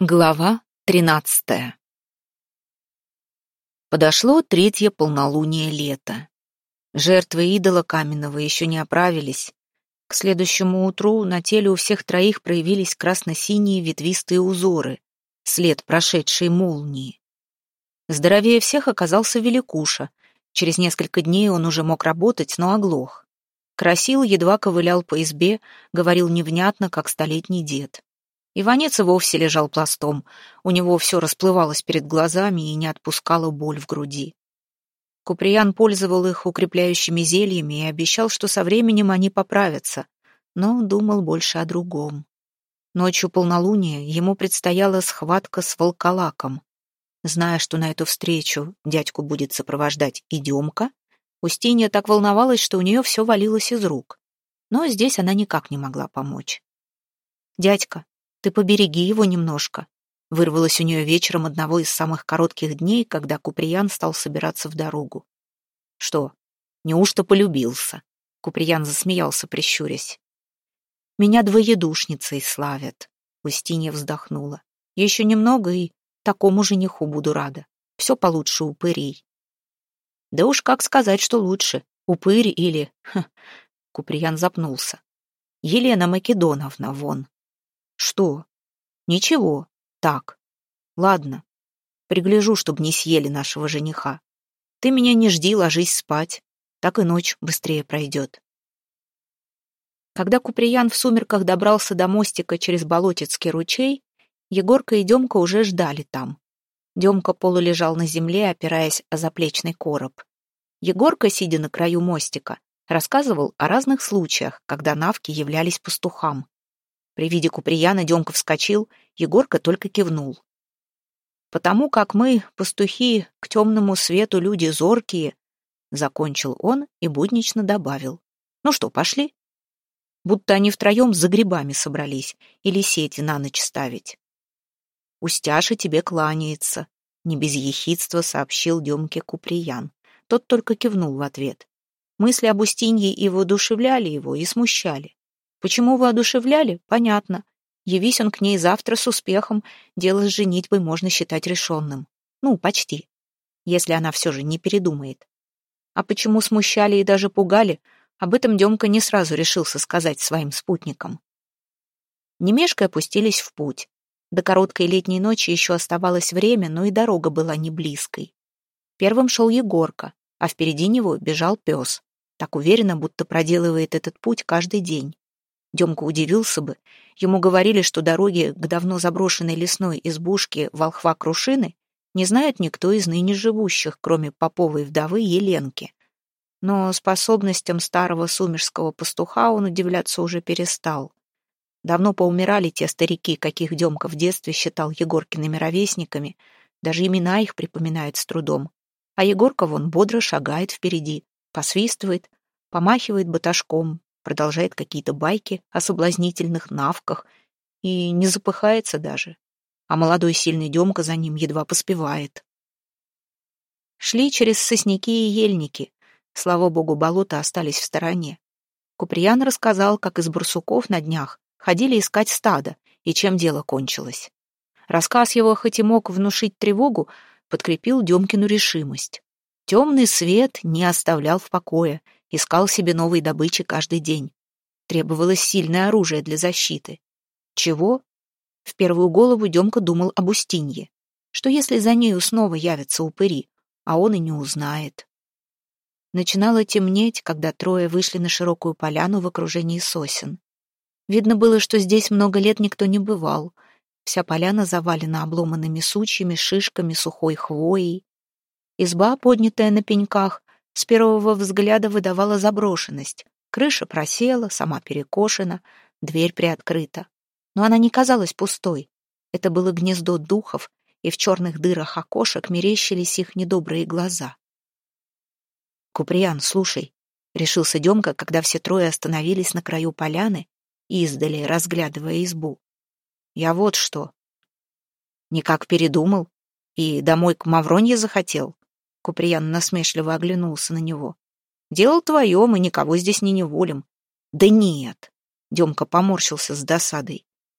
Глава 13. Подошло третье полнолуние лета. Жертвы идола каменного еще не оправились. К следующему утру на теле у всех троих проявились красно-синие ветвистые узоры, след прошедшей молнии. Здоровее всех оказался Великуша. Через несколько дней он уже мог работать, но оглох. Красил едва ковылял по избе, говорил невнятно, как столетний дед. Иванец и вовсе лежал пластом, у него все расплывалось перед глазами и не отпускала боль в груди. Куприян пользовал их укрепляющими зельями и обещал, что со временем они поправятся, но думал больше о другом. Ночью полнолуния ему предстояла схватка с волколаком. Зная, что на эту встречу дядьку будет сопровождать и Демка, Устинья так волновалась, что у нее все валилось из рук. Но здесь она никак не могла помочь. «Дядька, ты побереги его немножко», — вырвалось у нее вечером одного из самых коротких дней, когда Куприян стал собираться в дорогу. «Что, неужто полюбился?» — Куприян засмеялся, прищурясь. «Меня двоедушницей славят», — Устинья вздохнула. «Еще немного, и такому жениху буду рада. Все получше упырей». «Да уж как сказать, что лучше, упырь или...» Куприян запнулся. «Елена Македоновна, вон». «Что?» «Ничего. Так. Ладно. Пригляжу, чтобы не съели нашего жениха. Ты меня не жди, ложись спать. Так и ночь быстрее пройдет». Когда Куприян в сумерках добрался до мостика через Болотецкий ручей, Егорка и Демка уже ждали там. Демка полулежал на земле, опираясь о заплечный короб. Егорка, сидя на краю мостика, рассказывал о разных случаях, когда навки являлись пастухам. При виде Куприяна Демка вскочил, Егорка только кивнул. «Потому как мы, пастухи, к темному свету люди зоркие», закончил он и буднично добавил. «Ну что, пошли?» Будто они втроем за грибами собрались или сети на ночь ставить. «Устяша тебе кланяется», — не без ехидства сообщил Демке Куприян. Тот только кивнул в ответ. Мысли об Устинье и воодушевляли его, и смущали. Почему воодушевляли? Понятно. Явись он к ней завтра с успехом, дело с женитьбой можно считать решенным. Ну, почти. Если она все же не передумает. А почему смущали и даже пугали, об этом Демка не сразу решился сказать своим спутникам. Не мешкая опустились в путь. До короткой летней ночи еще оставалось время, но и дорога была не близкой. Первым шел Егорка, а впереди него бежал пес. Так уверенно, будто проделывает этот путь каждый день. Демка удивился бы. Ему говорили, что дороги к давно заброшенной лесной избушке Волхва-Крушины не знает никто из ныне живущих, кроме поповой вдовы Еленки. Но способностям старого сумерского пастуха он удивляться уже перестал. Давно поумирали те старики, каких Демка в детстве считал Егоркиными ровесниками, даже имена их припоминает с трудом. А Егорка вон бодро шагает впереди, посвистывает, помахивает баташком, продолжает какие-то байки о соблазнительных навках и не запыхается даже, а молодой сильный Демка за ним едва поспевает. Шли через сосняки и ельники, слава богу, болота остались в стороне. Куприян рассказал, как из барсуков на днях ходили искать стадо и чем дело кончилось. Рассказ его, хоть и мог внушить тревогу, подкрепил Демкину решимость. Темный свет не оставлял в покое, искал себе новой добычи каждый день. Требовалось сильное оружие для защиты. Чего? В первую голову Демка думал об Устинье. Что если за нею снова явятся упыри, а он и не узнает? Начинало темнеть, когда трое вышли на широкую поляну в окружении сосен. Видно было, что здесь много лет никто не бывал. Вся поляна завалена обломанными сучьями, шишками, сухой хвоей. Изба, поднятая на пеньках, с первого взгляда выдавала заброшенность. Крыша просела, сама перекошена, дверь приоткрыта. Но она не казалась пустой. Это было гнездо духов, и в черных дырах окошек мерещились их недобрые глаза. «Куприян, слушай», — решился Демка, когда все трое остановились на краю поляны, издали разглядывая избу. «Я вот что. Никак передумал и домой к Мавронье захотел». Куприян насмешливо оглянулся на него. «Дело твое, мы никого здесь не неволим». «Да нет», — Демка поморщился с досадой.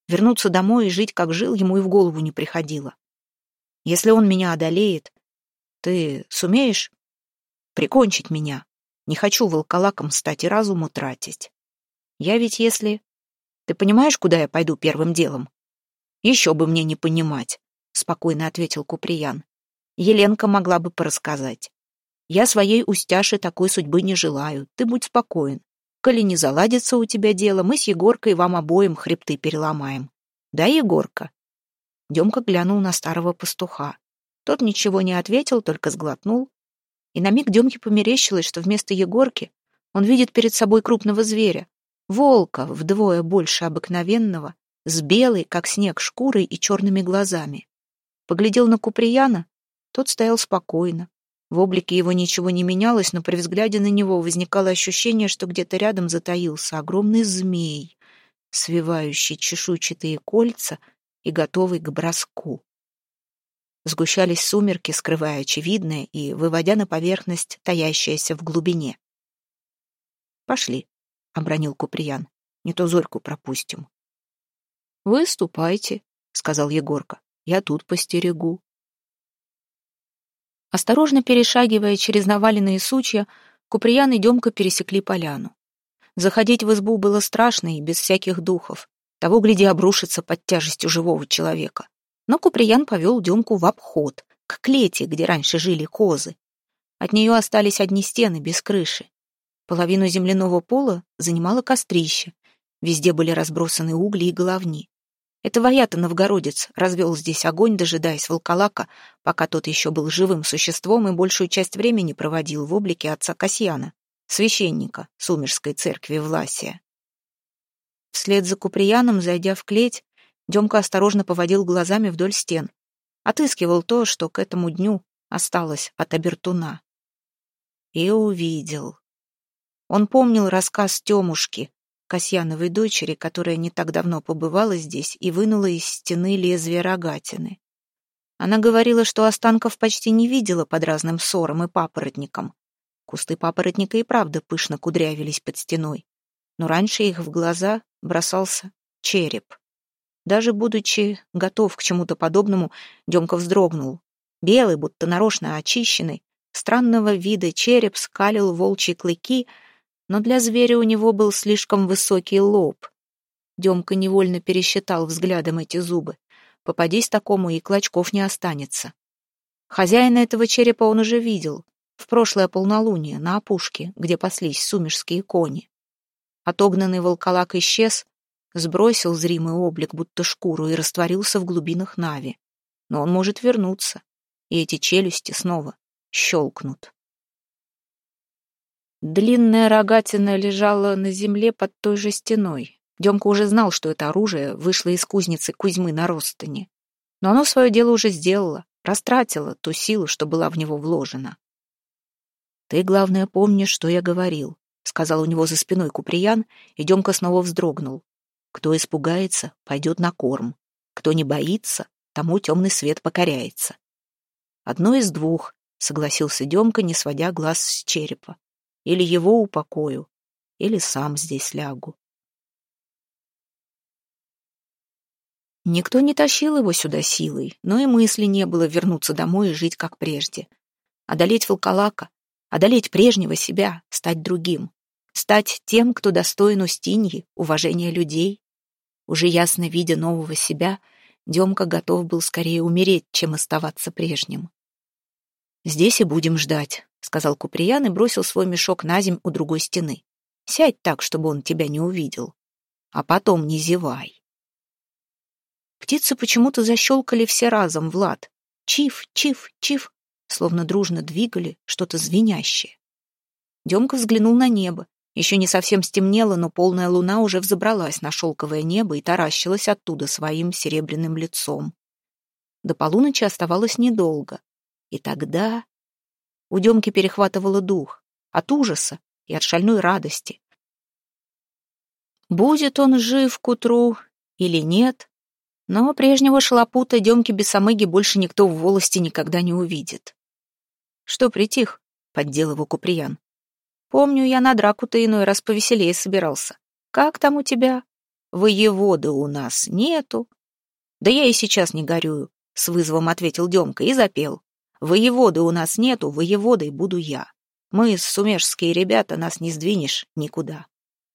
Вернуться домой и жить, как жил, ему и в голову не приходило. Если он меня одолеет, ты сумеешь прикончить меня? Не хочу волколаком стать и разум утратить. Я ведь если... Ты понимаешь, куда я пойду первым делом? Еще бы мне не понимать, спокойно ответил Куприян. Еленка могла бы порассказать. Я своей Устяше такой судьбы не желаю, ты будь спокоен. Коли не заладится у тебя дело, мы с Егоркой вам обоим хребты переломаем. Да, Егорка?» Демка глянул на старого пастуха. Тот ничего не ответил, только сглотнул. И на миг Демке померещилось, что вместо Егорки он видит перед собой крупного зверя, волка вдвое больше обыкновенного, с белой, как снег, шкурой и черными глазами. Поглядел на Куприяна, тот стоял спокойно. В облике его ничего не менялось, но при взгляде на него возникало ощущение, что где-то рядом затаился огромный змей, свивающий чешуйчатые кольца и готовый к броску. Сгущались сумерки, скрывая очевидное и выводя на поверхность таящееся в глубине. «Пошли», — обронил Куприян, — «не то Зорьку пропустим». «Вы ступайте», — сказал Егорка, — «я тут постерегу». Осторожно перешагивая через наваленные сучья, Куприян и Демка пересекли поляну. Заходить в избу было страшно и без всяких духов. Того, гляди, обрушится под тяжестью живого человека. Но Куприян повел Демку в обход, к клете, где раньше жили козы. От нее остались одни стены, без крыши. Половину земляного пола занимало кострище. Везде были разбросаны угли и головни. Это Ваята новгородец развел здесь огонь, дожидаясь волколака, пока тот еще был живым существом и большую часть времени проводил в облике отца Касьяна, священника Сумерской церкви Власия. Вслед за Куприяном, зайдя в клеть, Демка осторожно поводил глазами вдоль стен, отыскивал то, что к этому дню осталось от обертуна. И увидел. Он помнил рассказ Темушки, Касьяновой дочери, которая не так давно побывала здесь и вынула из стены лезвие рогатины. Она говорила, что останков почти не видела под разным сором и папоротником. Кусты папоротника и правда пышно кудрявились под стеной, но раньше их в глаза бросался череп. Даже будучи готов к чему-то подобному, Демка вздрогнул. Белый, будто нарочно очищенный, странного вида череп скалил волчьи клыки, но для зверя у него был слишком высокий лоб. Демка невольно пересчитал взглядом эти зубы. Попадись такому, и клочков не останется. Хозяина этого черепа он уже видел в прошлое полнолуние на опушке, где паслись сумерские кони. Отогнанный волколак исчез, сбросил зримый облик, будто шкуру, и растворился в глубинах Нави. Но он может вернуться, и эти челюсти снова щелкнут. Длинная рогатина лежала на земле под той же стеной. Демка уже знал, что это оружие вышло из кузницы Кузьмы на Ростане. Но оно свое дело уже сделало, растратило ту силу, что была в него вложена. «Ты, главное, помнишь, что я говорил», — сказал у него за спиной Куприян, и Демка снова вздрогнул. «Кто испугается, пойдет на корм. Кто не боится, тому темный свет покоряется». «Одно из двух», — согласился Демка, не сводя глаз с черепа. «Или его упокою, или сам здесь лягу». Никто не тащил его сюда силой, но и мысли не было вернуться домой и жить как прежде. Одолеть волколака, одолеть прежнего себя, стать другим. Стать тем, кто достоин Устиньи, уважения людей. Уже ясно видя нового себя, Демка готов был скорее умереть, чем оставаться прежним. «Здесь и будем ждать», — сказал Куприян и бросил свой мешок на земь у другой стены. «Сядь так, чтобы он тебя не увидел. А потом не зевай». Птицы почему-то защелкали все разом в лад. Чиф, чиф, чиф, словно дружно двигали что-то звенящее. Демка взглянул на небо. Еще не совсем стемнело, но полная луна уже взобралась на шелковое небо и таращилась оттуда своим серебряным лицом. До полуночи оставалось недолго. И тогда у Демки перехватывало дух от ужаса и от шальной радости. Будет он жив к утру или нет, но прежнего шалопута Демки Бесомыги больше никто в волости никогда не увидит. «Что притих?» — поддел его Куприян. «Помню, я на драку-то иной раз повеселее собирался. Как там у тебя? воеводы у нас нету». «Да я и сейчас не горюю», — с вызовом ответил Демка и запел. «Воеводы у нас нету, воеводой буду я. Мы, сумежские ребята, нас не сдвинешь никуда».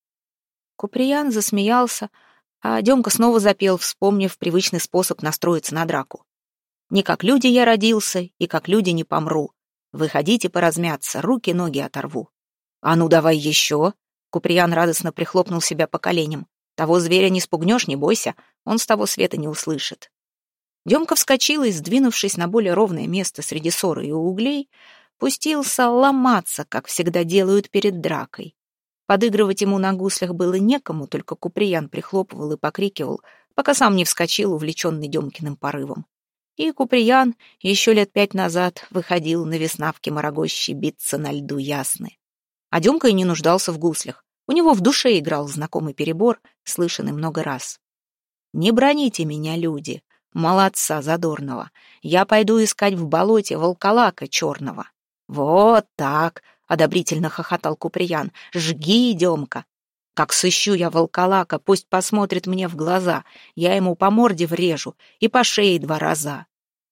Куприян засмеялся, а Демка снова запел, вспомнив привычный способ настроиться на драку. «Не как люди я родился, и как люди не помру. Выходите поразмяться, руки-ноги оторву». «А ну давай еще!» Куприян радостно прихлопнул себя по коленям. «Того зверя не спугнешь, не бойся, он с того света не услышит». Демка вскочил и, сдвинувшись на более ровное место среди ссоры и углей, пустился ломаться, как всегда делают перед дракой. Подыгрывать ему на гуслях было некому, только Куприян прихлопывал и покрикивал, пока сам не вскочил, увлеченный Демкиным порывом. И Куприян еще лет 5 назад выходил на веснавки Морогощи биться на льду Ясны. А Демка и не нуждался в гуслях. У него в душе играл знакомый перебор, слышанный много раз. «Не броните меня, люди, молодца задорного. Я пойду искать в болоте волколака черного». «Вот так!» — одобрительно хохотал Куприян. «Жги, Демка! Как сыщу я волколака, пусть посмотрит мне в глаза. Я ему по морде врежу и по шее 2 раза».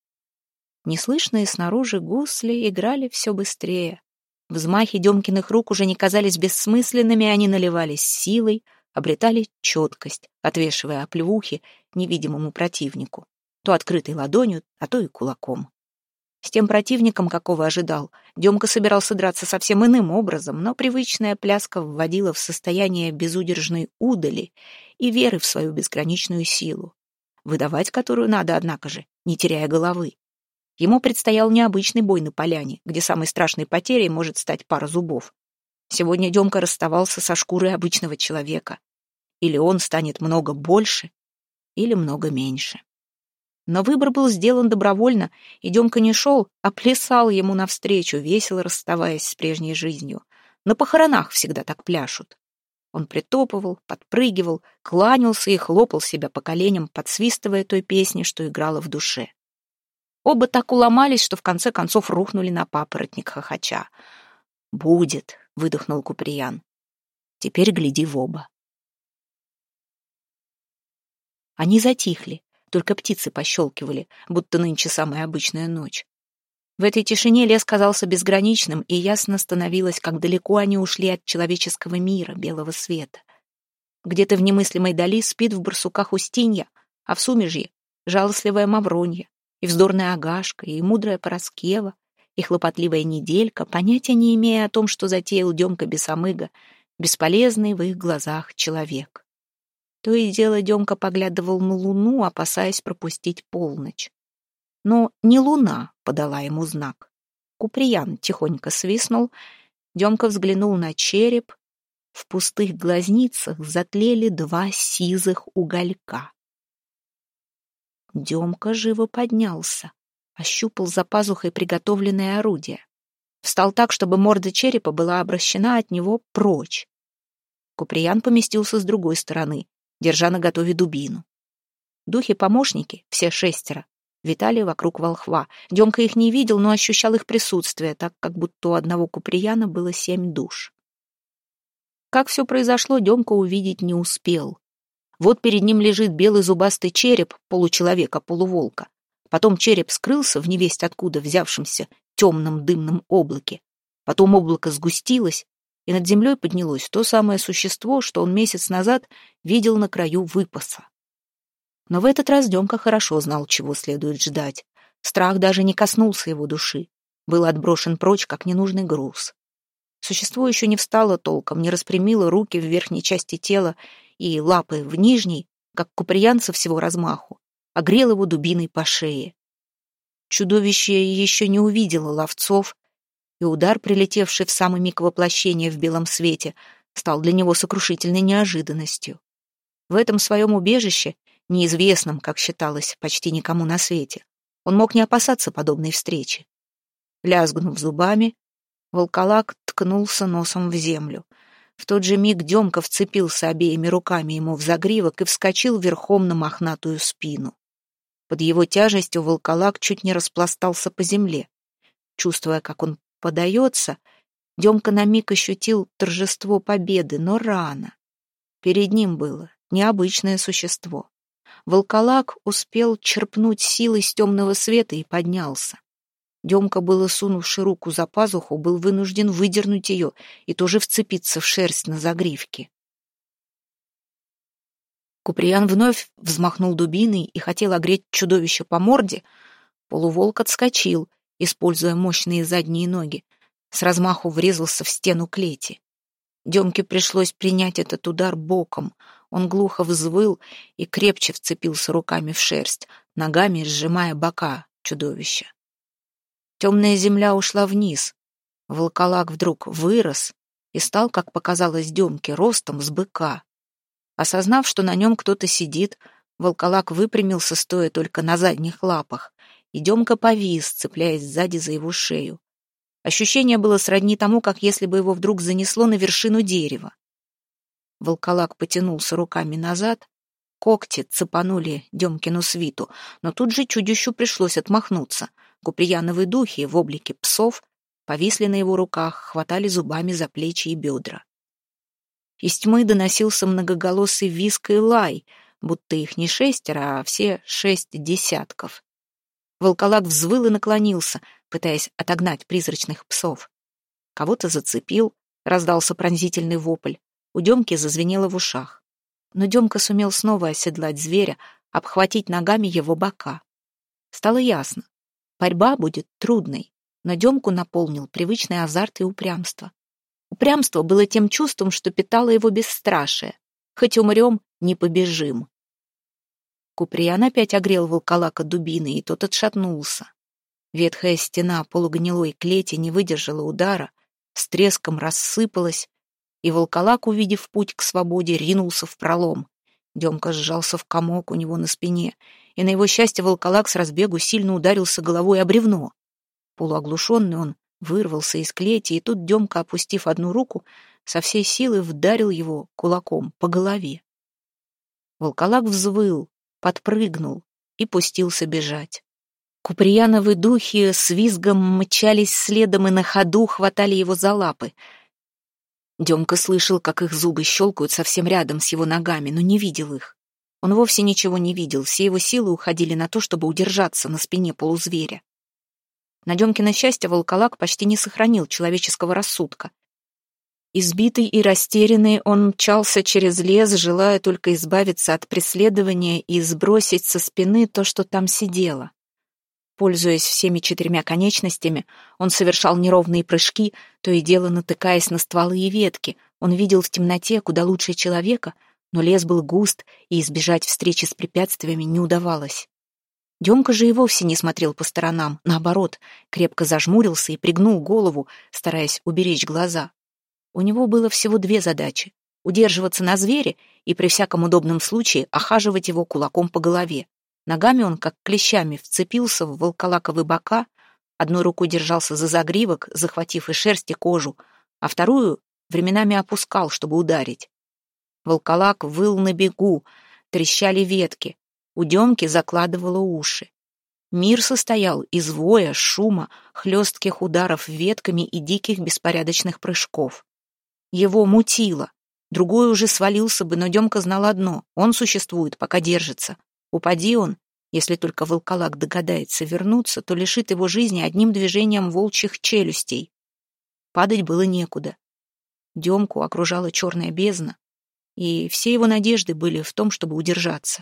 Неслышные снаружи гусли играли все быстрее. Взмахи Демкиных рук уже не казались бессмысленными, они наливались силой, обретали четкость, отвешивая оплеухи невидимому противнику, то открытой ладонью, а то и кулаком. С тем противником, какого ожидал, Демка собирался драться совсем иным образом, но привычная пляска вводила в состояние безудержной удали и веры в свою безграничную силу, выдавать которую надо, однако же, не теряя головы. Ему предстоял необычный бой на поляне, где самой страшной потерей может стать пара зубов. Сегодня Демка расставался со шкурой обычного человека. Или он станет много больше, или много меньше. Но выбор был сделан добровольно, и Демка не шел, а плясал ему навстречу, весело расставаясь с прежней жизнью. На похоронах всегда так пляшут. Он притопывал, подпрыгивал, кланялся и хлопал себя по коленям, подсвистывая той песни, что играла в душе. Оба так уломались, что в конце концов рухнули на папоротник хохоча. «Будет», — выдохнул Куприян. «Теперь гляди в оба». Они затихли, только птицы пощелкивали, будто нынче самая обычная ночь. В этой тишине лес казался безграничным, и ясно становилось, как далеко они ушли от человеческого мира, белого света. Где-то в немыслимой дали спит в барсуках Устинья, а в сумежье — жалостливая Мавронья, и вздорная Агашка, и мудрая Пороскева, и хлопотливая Неделька, понятия не имея о том, что затеял Демка Бесомыга, бесполезный в их глазах человек. То и дело Демка поглядывал на луну, опасаясь пропустить полночь. Но не луна подала ему знак. Куприян тихонько свистнул, Демка взглянул на череп. В пустых глазницах затлели 2 сизых уголька. Демка живо поднялся, ощупал за пазухой приготовленное орудие. Встал так, чтобы морда черепа была обращена от него прочь. Куприян поместился с другой стороны, держа наготове дубину. Духи-помощники, все 6, витали вокруг волхва. Демка их не видел, но ощущал их присутствие, так как будто у одного Куприяна было 7 душ. Как все произошло, Демка увидеть не успел. Вот перед ним лежит белый зубастый череп получеловека-полуволка. Потом череп скрылся в невесть откуда взявшемся темном дымном облаке. Потом облако сгустилось, и над землей поднялось то самое существо, что он месяц назад видел на краю выпаса. Но в этот раз Демка хорошо знал, чего следует ждать. Страх даже не коснулся его души. Был отброшен прочь, как ненужный груз. Существо еще не встало толком, не распрямило руки в верхней части тела и лапы в нижней, как Куприян со всего размаху, огрел его дубиной по шее. Чудовище еще не увидело ловцов, и удар, прилетевший в самый миг воплощения в белом свете, стал для него сокрушительной неожиданностью. В этом своем убежище, неизвестном, как считалось, почти никому на свете, он мог не опасаться подобной встречи. Лязгнув зубами, волколак ткнулся носом в землю. В тот же миг Демка вцепился обеими руками ему в загривок и вскочил верхом на мохнатую спину. Под его тяжестью волколак чуть не распластался по земле. Чувствуя, как он подается, Демка на миг ощутил торжество победы, но рано. Перед ним было необычное существо. Волколак успел черпнуть силы из темного света и поднялся. Демка, было сунувши руку за пазуху, был вынужден выдернуть ее и тоже вцепиться в шерсть на загривке. Куприян вновь взмахнул дубиной и хотел огреть чудовище по морде. Полуволк отскочил, используя мощные задние ноги, с размаху врезался в стену клети. Демке пришлось принять этот удар боком. Он глухо взвыл и крепче вцепился руками в шерсть, ногами сжимая бока чудовища. Темная земля ушла вниз. Волколак вдруг вырос и стал, как показалось Демке, ростом с быка. Осознав, что на нем кто-то сидит, волколак выпрямился, стоя только на задних лапах, и Демка повис, цепляясь сзади за его шею. Ощущение было сродни тому, как если бы его вдруг занесло на вершину дерева. Волколак потянулся руками назад, когти цепанули Демкину свиту, но тут же чудищу пришлось отмахнуться. Куприяновы духи в облике псов повисли на его руках, хватали зубами за плечи и бедра. Из тьмы доносился многоголосый визг и лай, будто их не 6, а все 6 десятков. Волколак взвыл и наклонился, пытаясь отогнать призрачных псов. Кого-то зацепил, раздался пронзительный вопль. У Демки зазвенело в ушах. Но Демка сумел снова оседлать зверя, обхватить ногами его бока. Стало ясно. Борьба будет трудной, но Демку наполнил привычный азарт и упрямство. Упрямство было тем чувством, что питало его бесстрашие. Хоть умрем, не побежим. Куприян опять огрел волколака дубиной, и тот отшатнулся. Ветхая стена полугнилой клети не выдержала удара, с треском рассыпалась, и волколак, увидев путь к свободе, ринулся в пролом. Демка сжался в комок у него на спине, и на его счастье волколак с разбегу сильно ударился головой о бревно. Полуоглушенный он вырвался из клети, и тут Демка, опустив одну руку, со всей силы вдарил его кулаком по голове. Волколак взвыл, подпрыгнул и пустился бежать. Куприяновы духи с визгом мчались следом и на ходу хватали его за лапы. Демка слышал, как их зубы щелкают совсем рядом с его ногами, но не видел их. Он вовсе ничего не видел, все его силы уходили на то, чтобы удержаться на спине полузверя. На Демкино счастье волколак почти не сохранил человеческого рассудка. Избитый и растерянный, он мчался через лес, желая только избавиться от преследования и сбросить со спины то, что там сидело. Пользуясь всеми 4 конечностями, он совершал неровные прыжки, то и дело натыкаясь на стволы и ветки. Он видел в темноте куда лучше человека, но лес был густ, и избежать встречи с препятствиями не удавалось. Демка же и вовсе не смотрел по сторонам, наоборот, крепко зажмурился и пригнул голову, стараясь уберечь глаза. У него было всего 2 задачи — удерживаться на звере и при всяком удобном случае охаживать его кулаком по голове. Ногами он, как клещами, вцепился в волколаковы бока, одной рукой держался за загривок, захватив и шерсть, и кожу, а вторую временами опускал, чтобы ударить. Волколак выл на бегу, трещали ветки, у Демки закладывало уши. Мир состоял из воя, шума, хлестких ударов ветками и диких беспорядочных прыжков. Его мутило. Другой уже свалился бы, но Демка знал одно — он существует, пока держится. Упади он, если только волколак догадается вернуться, то лишит его жизни одним движением волчьих челюстей. Падать было некуда. Демку окружала черная бездна, и все его надежды были в том, чтобы удержаться.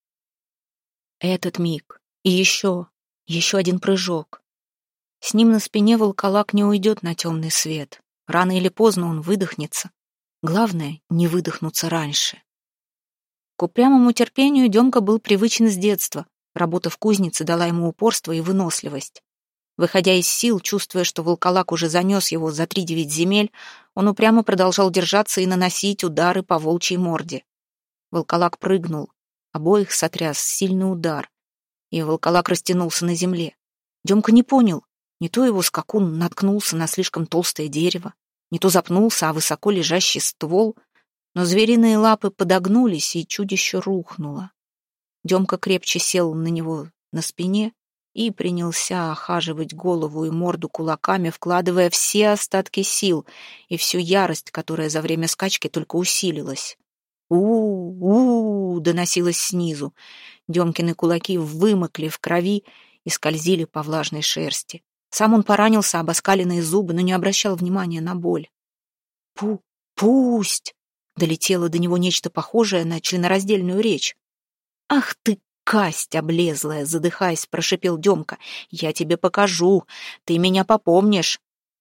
Этот миг. И еще один прыжок. С ним на спине волколак не уйдет на темный свет. Рано или поздно он выдохнется. Главное, не выдохнуться раньше. К упрямому терпению Демка был привычен с детства. Работа в кузнице дала ему упорство и выносливость. Выходя из сил, чувствуя, что волколак уже занес его за 3-9 земель, он упрямо продолжал держаться и наносить удары по волчьей морде. Волколак прыгнул. Обоих сотряс сильный удар, и волколак растянулся на земле. Демка не понял, не то его скакун наткнулся на слишком толстое дерево, не то запнулся о высоко лежащий ствол, но звериные лапы подогнулись, и чудище рухнуло. Демка крепче сел на него на спине и принялся охаживать голову и морду кулаками, вкладывая все остатки сил и всю ярость, которая за время скачки только усилилась. У-у-у, доносилось снизу. Демкины кулаки вымокли в крови и скользили по влажной шерсти. Сам он поранился об оскаленные зубы, но не обращал внимания на боль. Пусть! Долетело до него нечто похожее на членораздельную речь. «Ах ты, касть облезлая!» — задыхаясь, прошипел Демка. «Я тебе покажу, ты меня попомнишь!»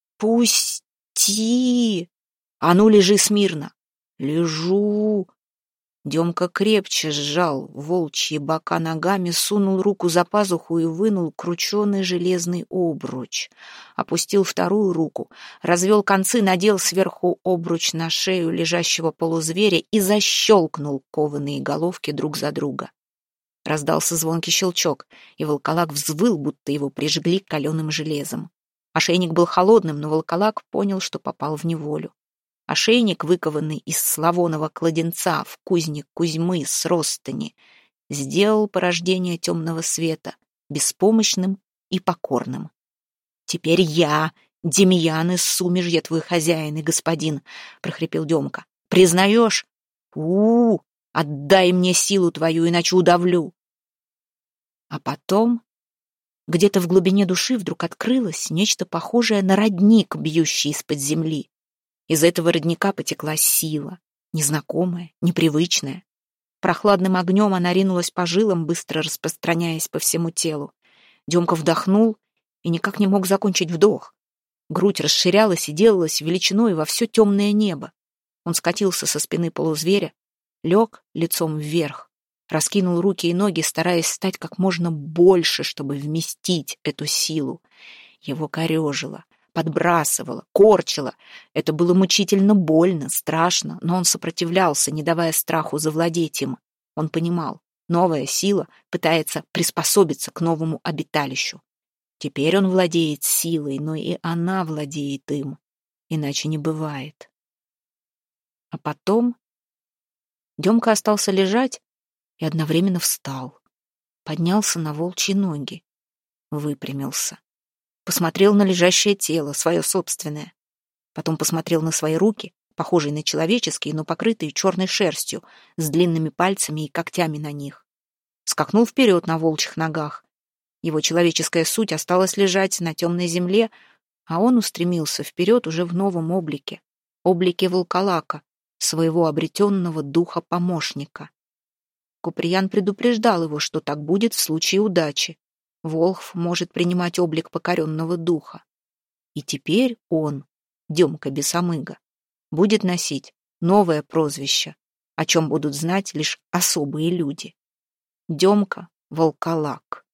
«Пусти! А ну, лежи смирно!» «Лежу!» Демка крепче сжал волчьи бока ногами, сунул руку за пазуху и вынул крученый железный обруч. Опустил вторую руку, развел концы, надел сверху обруч на шею лежащего полузверя и защелкнул кованые головки друг за друга. Раздался звонкий щелчок, и волколак взвыл, будто его прижгли каленым железом. Ошейник был холодным, но волколак понял, что попал в неволю. Ошейник, выкованный из славонного кладенца в кузне Кузьмы с Ростани, сделал порождение темного света беспомощным и покорным. «Теперь я, Демьян из Сумежья, твой хозяин и господин», — прохрипел Демка. «Признаешь? Отдай мне силу твою, иначе удавлю». А потом где-то в глубине души вдруг открылось нечто похожее на родник, бьющий из-под земли. Из этого родника потекла сила, незнакомая, непривычная. Прохладным огнем она ринулась по жилам, быстро распространяясь по всему телу. Демка вдохнул и никак не мог закончить вдох. Грудь расширялась и делалась величиной во все темное небо. Он скатился со спины полузверя, лег лицом вверх, раскинул руки и ноги, стараясь стать как можно больше, чтобы вместить эту силу. Его корежило, подбрасывало, корчило. Это было мучительно больно, страшно, но он сопротивлялся, не давая страху завладеть им. Он понимал, новая сила пытается приспособиться к новому обиталищу. Теперь он владеет силой, но и она владеет им. Иначе не бывает. А потом Демка остался лежать и одновременно встал. Поднялся на волчьи ноги, выпрямился. Посмотрел на лежащее тело, свое собственное. Потом посмотрел на свои руки, похожие на человеческие, но покрытые черной шерстью, с длинными пальцами и когтями на них. Скакнул вперед на волчьих ногах. Его человеческая суть осталась лежать на темной земле, а он устремился вперед уже в новом облике волколака, своего обретенного духа-помощника. Куприян предупреждал его, что так будет в случае удачи. Волхв может принимать облик покоренного духа. И теперь он, Демка Бесомыга, будет носить новое прозвище, о чем будут знать лишь особые люди. Демка Волколак.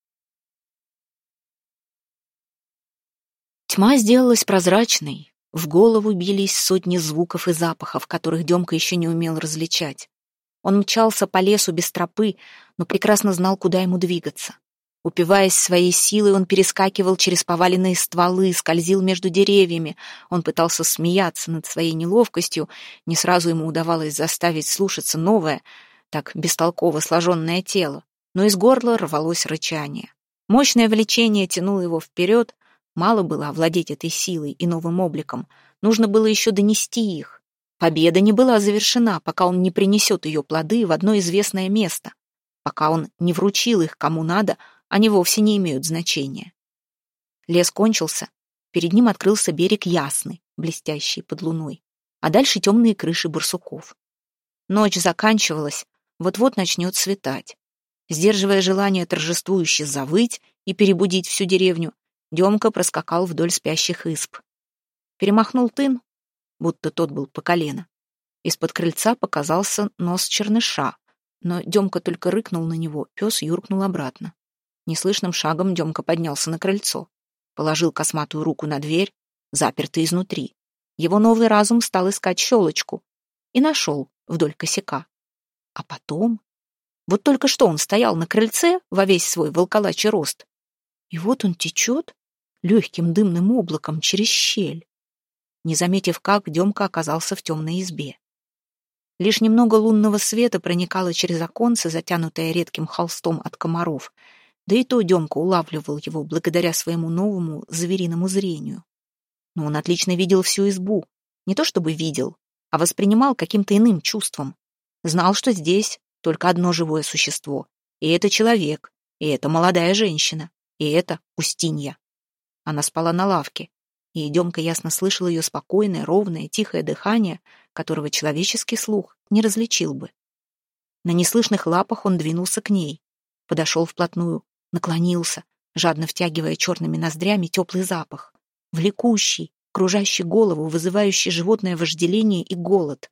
Тьма сделалась прозрачной, в голову бились сотни звуков и запахов, которых Демка еще не умел различать. Он мчался по лесу без тропы, но прекрасно знал, куда ему двигаться. Упиваясь своей силой, он перескакивал через поваленные стволы, скользил между деревьями. Он пытался смеяться над своей неловкостью, не сразу ему удавалось заставить слушаться новое, так бестолково сложенное тело, но из горла рвалось рычание. Мощное влечение тянуло его вперед, мало было овладеть этой силой и новым обликом, нужно было еще донести их. Победа не была завершена, пока он не принесет ее плоды в одно известное место, пока он не вручил их кому надо, они вовсе не имеют значения. Лес кончился, перед ним открылся берег ясный, блестящий под луной, а дальше темные крыши барсуков. Ночь заканчивалась, вот-вот начнет светать. Сдерживая желание торжествующе завыть и перебудить всю деревню, Демка проскакал вдоль спящих изб. Перемахнул тын, будто тот был по колено. Из-под крыльца показался нос черныша, но Демка только рыкнул на него, пес юркнул обратно. Неслышным шагом Демка поднялся на крыльцо, положил косматую руку на дверь, запертый изнутри. Его новый разум стал искать щелочку и нашел вдоль косяка. А потом... Вот только что он стоял на крыльце во весь свой волколачий рост, и вот он течет легким дымным облаком через щель. Не заметив как, Демка оказался в темной избе. Лишь немного лунного света проникало через оконце, затянутое редким холстом от комаров, да и то Демка улавливал его благодаря своему новому звериному зрению. Но он отлично видел всю избу, не то чтобы видел, а воспринимал каким-то иным чувством. Знал, что здесь только одно живое существо. И это человек, и это молодая женщина, и это Устинья. Она спала на лавке, и Демка ясно слышал ее спокойное, ровное, тихое дыхание, которого человеческий слух не различил бы. На неслышных лапах он двинулся к ней, подошел вплотную, наклонился, жадно втягивая черными ноздрями теплый запах, влекущий, кружащий голову, вызывающий животное вожделение и голод.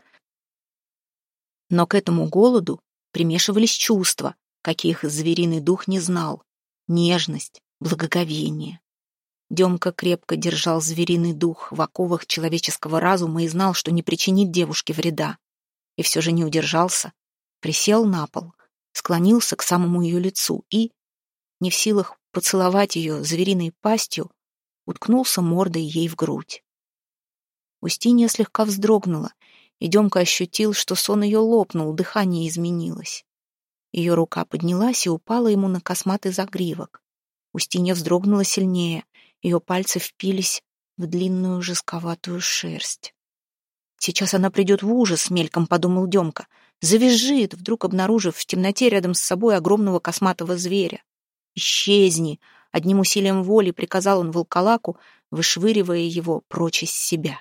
Но к этому голоду примешивались чувства, каких звериный дух не знал: нежность, благоговение. Демка крепко держал звериный дух в оковах человеческого разума и знал, что не причинит девушке вреда. И все же не удержался, присел на пол, склонился к самому ее лицу и, не в силах поцеловать ее звериной пастью, уткнулся мордой ей в грудь. Устинья слегка вздрогнула, и Демка ощутил, что сон ее лопнул, дыхание изменилось. Ее рука поднялась и упала ему на косматый загривок. Устинья вздрогнула сильнее, ее пальцы впились в длинную жестковатую шерсть. Сейчас она придет в ужас, мельком подумал Демка. Завизжит, вдруг обнаружив в темноте рядом с собой огромного косматого зверя. «Исчезни!» — одним усилием воли приказал он волколаку, вышвыривая его прочь из себя.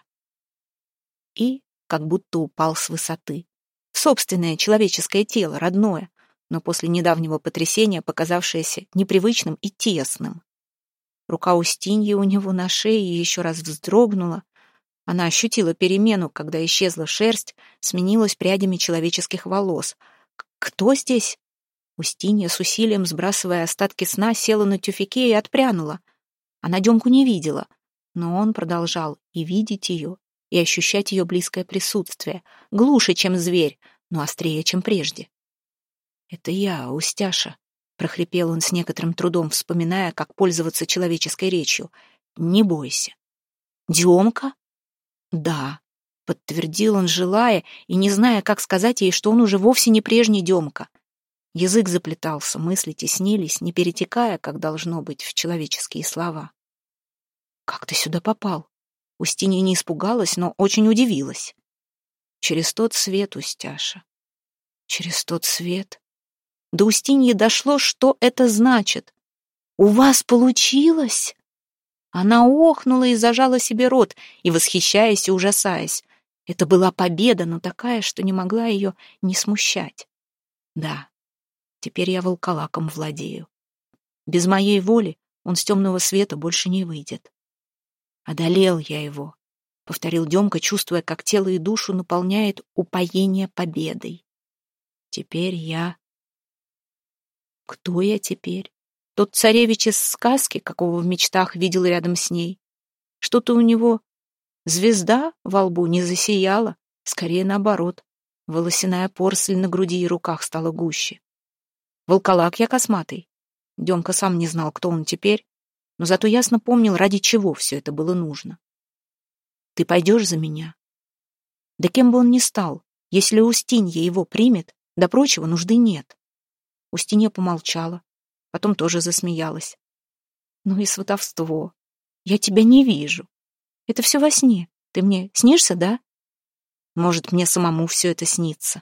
И как будто упал с высоты. В собственное человеческое тело, родное, но после недавнего потрясения показавшееся непривычным и тесным. Рука Устиньи у него на шее еще раз вздрогнула. Она ощутила перемену, когда исчезла шерсть, сменилась прядями человеческих волос. «Кто здесь?» Устинья, с усилием сбрасывая остатки сна, села на тюфяке и отпрянула. Она Демку не видела, но он продолжал и видеть ее, и ощущать ее близкое присутствие, глуше, чем зверь, но острее, чем прежде. «Это я, Устяша», — прохрипел он с некоторым трудом, вспоминая, как пользоваться человеческой речью. «Не бойся». «Демка?» «Да», — подтвердил он, желая и не зная, как сказать ей, что он уже вовсе не прежний Демка. Язык заплетался, мысли теснились, не перетекая, как должно быть, в человеческие слова. «Как ты сюда попал?» Устинья не испугалась, но очень удивилась. «Через тот свет, Устяша. Через тот свет». До Устиньи дошло, что это значит. «У вас получилось?» Она охнула и зажала себе рот, и восхищаясь и ужасаясь. Это была победа, но такая, что не могла ее не смущать. «Да, теперь я волколаком владею. Без моей воли он с темного света больше не выйдет. Одолел я его», — повторил Демка, чувствуя, как тело и душу наполняет упоение победой. «Теперь я...» Кто я теперь? Тот царевич из сказки, какого в мечтах видел рядом с ней. Что-то у него звезда во лбу не засияла, скорее наоборот. Волосяная поросль на груди и руках стала гуще. Волколак я косматый. Демка сам не знал, кто он теперь, но зато ясно помнил, ради чего все это было нужно. Ты пойдешь за меня? Да кем бы он ни стал, если Устинья его примет, до прочего нужды нет. Устинья помолчала, потом тоже засмеялась. Ну и сватовство. Я тебя не вижу. Это все во сне. Ты мне снишься, да? Может, мне самому все это снится.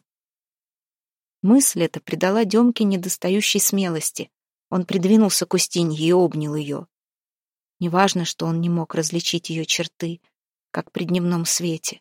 Мысль эта придала Демке недостающей смелости. Он придвинулся к Устинье и обнял ее. Неважно, что он не мог различить ее черты, как при дневном свете.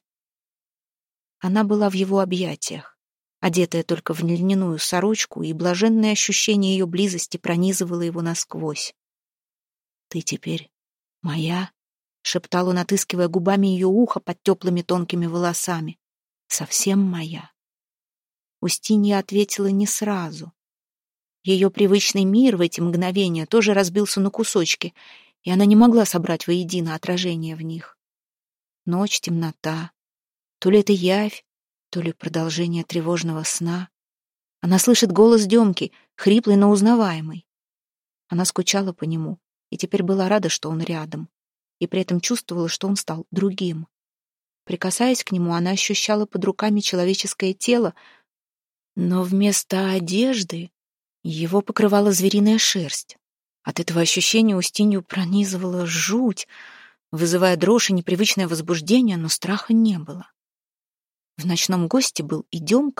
Она была в его объятиях, одетая только в льняную сорочку, и блаженное ощущение ее близости пронизывало его насквозь. «Ты теперь моя?» — шептал он, отыскивая губами ее ухо под теплыми тонкими волосами. «Совсем моя?» Устинья ответила не сразу. Ее привычный мир в эти мгновения тоже разбился на кусочки, и она не могла собрать воедино отражение в них. Ночь, темнота. То ли это явь, то ли продолжение тревожного сна. Она слышит голос Демки, хриплый, но узнаваемый. Она скучала по нему, и теперь была рада, что он рядом, и при этом чувствовала, что он стал другим. Прикасаясь к нему, она ощущала под руками человеческое тело, но вместо одежды его покрывала звериная шерсть. От этого ощущения Устинью пронизывала жуть, вызывая дрожь и непривычное возбуждение, но страха не было. В ночном госте был и Демка,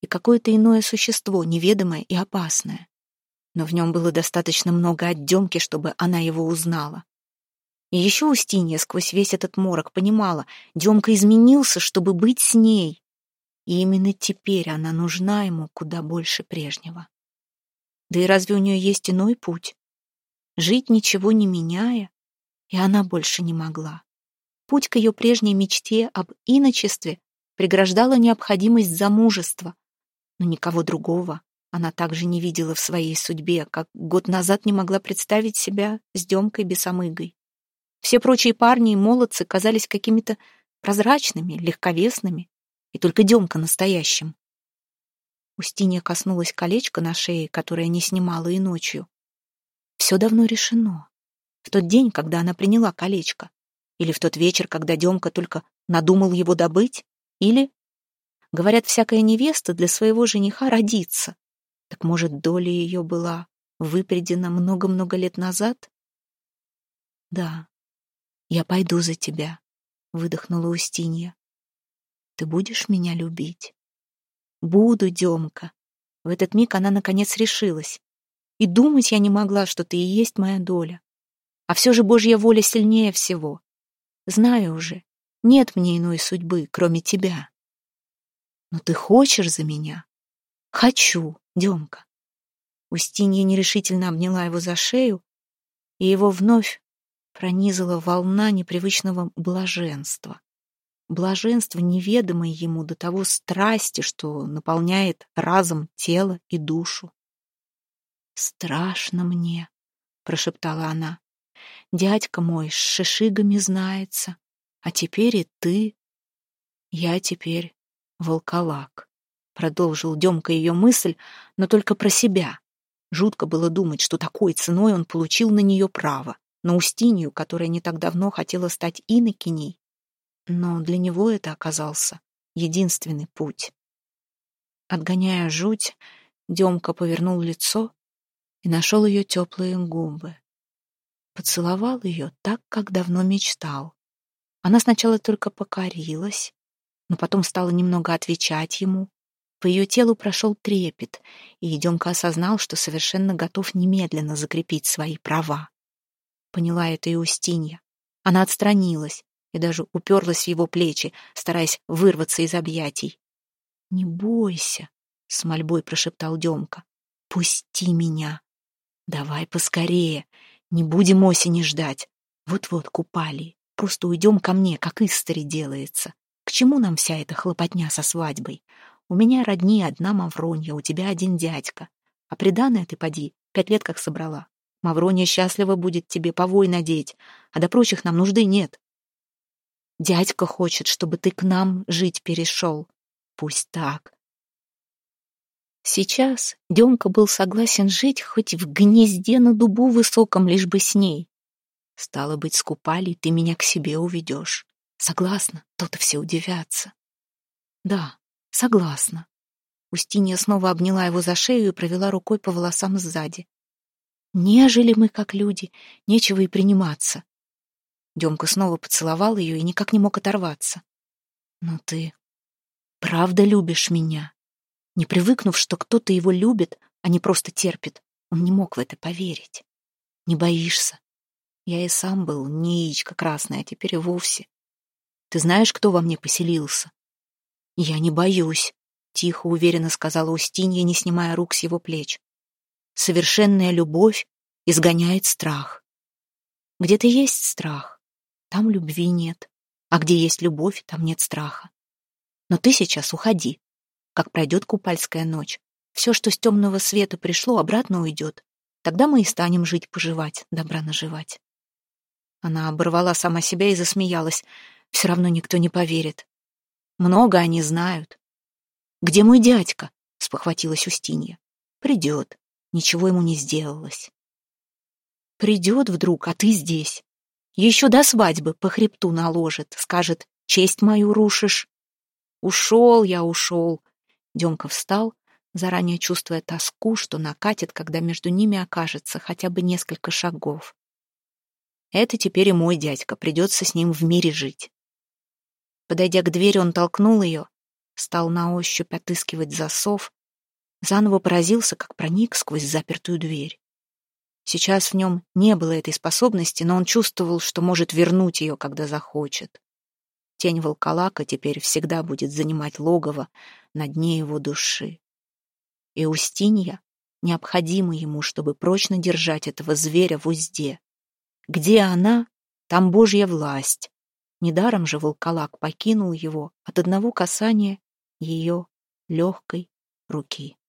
и какое-то иное существо, неведомое и опасное. Но в нем было достаточно много от Демки, чтобы она его узнала. И еще Устинья сквозь весь этот морок понимала, Демка изменился, чтобы быть с ней. И именно теперь она нужна ему куда больше прежнего. Да и разве у нее есть иной путь? Жить, ничего не меняя, и она больше не могла. Путь к ее прежней мечте об иночестве преграждала необходимость замужества, но никого другого она также не видела в своей судьбе, как год назад не могла представить себя с Демкой Бесомыгой. Все прочие парни и молодцы казались какими-то прозрачными, легковесными, и только Демка настоящим. Устинья коснулась колечка на шее, которое не снимала и ночью. Все давно решено. В тот день, когда она приняла колечко, или в тот вечер, когда Демка только надумал его добыть, или, говорят, всякая невеста для своего жениха родится. Так, может, доля ее была выпредена много-много лет назад? Да, я пойду за тебя, выдохнула Устинья. Ты будешь меня любить? Буду, Демка. В этот миг она наконец решилась. И думать я не могла, что ты и есть моя доля. А все же Божья воля сильнее всего. Знаю уже, нет мне иной судьбы, кроме тебя. Но ты хочешь за меня? Хочу, Демка. Устинья нерешительно обняла его за шею, и его вновь пронизала волна непривычного блаженства. Блаженство, неведомое ему до того страсти, что наполняет разум, тело и душу. «Страшно мне», — прошептала она. «Дядька мой с шишигами знается, а теперь и ты. Я теперь волколак», — продолжил Демка ее мысль, но только про себя. Жутко было думать, что такой ценой он получил на нее право, на Устинью, которая не так давно хотела стать инокиней. Но для него это оказался единственный путь. Отгоняя жуть, Демка повернул лицо и нашел ее теплые губы. Поцеловал ее так, как давно мечтал. Она сначала только покорилась, но потом стала немного отвечать ему. По ее телу прошел трепет, и Демка осознал, что совершенно готов немедленно закрепить свои права. Поняла это и Устинья. Она отстранилась и даже уперлась в его плечи, стараясь вырваться из объятий. «Не бойся», — с мольбой прошептал Демка. «Пусти меня. Давай поскорее. Не будем осени ждать. Вот-вот купали. Просто уйдем ко мне, как истори делается. К чему нам вся эта хлопотня со свадьбой? У меня родни одна Мавронья, у тебя один дядька. А приданое ты поди, 5 лет как собрала. Мавронья счастлива будет тебе повой надеть, а до прочих нам нужды нет. Дядька хочет, чтобы ты к нам жить перешел. Пусть так». Сейчас Демка был согласен жить хоть в гнезде на дубу высоком, лишь бы с ней. «Стало быть, с Купалей ты меня к себе уведешь. Согласна?» То-то все удивятся. «Да, согласна». Устинья снова обняла его за шею и провела рукой по волосам сзади. «Нежели мы, как люди, нечего и приниматься». Демка снова поцеловал ее и никак не мог оторваться. «Но ты правда любишь меня?» Не привыкнув, что кто-то его любит, а не просто терпит, он не мог в это поверить. «Не боишься? Я и сам был не яичко красное, а теперь и вовсе. Ты знаешь, кто во мне поселился?» «Я не боюсь», — тихо, уверенно сказала Устинья, не снимая рук с его плеч. «Совершенная любовь изгоняет страх. Где-то есть страх, там любви нет, а где есть любовь, там нет страха. Но ты сейчас уходи. Как пройдет купальская ночь, все, что с темного света пришло, обратно уйдет. Тогда мы и станем жить-поживать, добра наживать». Она оборвала сама себя и засмеялась. Все равно никто не поверит. Много они знают. «Где мой дядька?» — спохватилась Устинья. «Придет. Ничего ему не сделалось». «Придет вдруг, а ты здесь. Еще до свадьбы по хребту наложит, скажет: честь мою рушишь». «Ушел я, ушел». Демка встал, заранее чувствуя тоску, что накатит, когда между ними окажется хотя бы несколько шагов. «Это теперь и мой дядька, придется с ним в мире жить». Подойдя к двери, он толкнул ее, стал на ощупь отыскивать засов, заново поразился, как проник сквозь запертую дверь. Сейчас в нем не было этой способности, но он чувствовал, что может вернуть ее, когда захочет. Тень волколака теперь всегда будет занимать логово на дне его души. И Устинья необходима ему, чтобы прочно держать этого зверя в узде. Где она, там Божья власть. Недаром же волколак покинул его от одного касания ее легкой руки.